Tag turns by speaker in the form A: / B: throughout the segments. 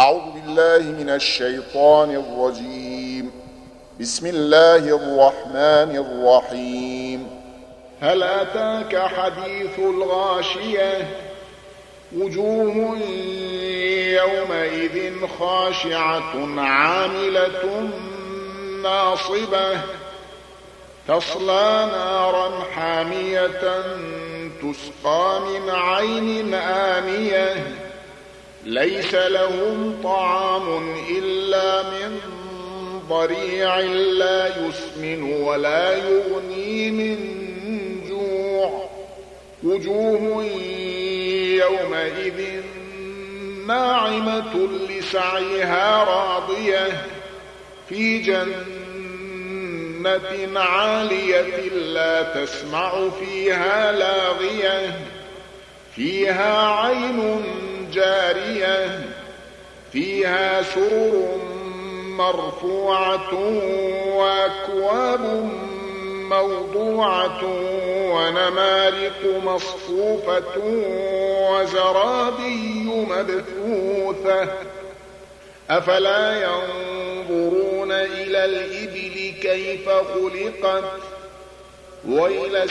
A: أعوذ بالله من الشيطان الرجيم. بسم الله الرحمن الرحيم.
B: هل أتاك حديث الغاشية وجوه يومئذ خاشعة عاملة ناصبة تصلى نارا حامية تسقى من عين آنية ليس لهم طعام إلا من ضريع لا يسمن ولا يغني من جوع وجوه يومئذ ناعمة لسعيها راضية في جنة عالية لا تسمع فيها لاغية فيها عين جارية فيها سرر مرفوعة وأكواب موضوعة ونمارق مصفوفة وزرابي مبثوثة أفلا ينظرون إلى الإبل كيف خلقت وإلى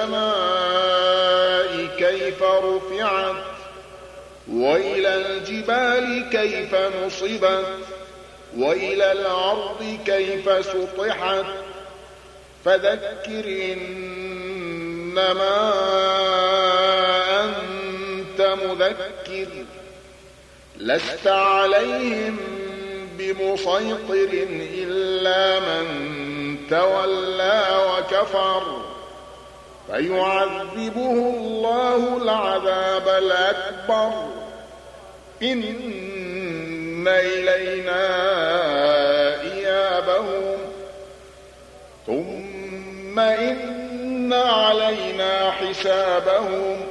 B: السماء كيف رفعت وإلى الجبال كيف نصبت وإلى الأرض كيف سطحت فذكر إنما أنت مذكر لست عليهم بمسيطر إلا من تولى وكفر فيعذبه الله العذاب الأكبر إن إلينا إيابهم ثم إن علينا حسابهم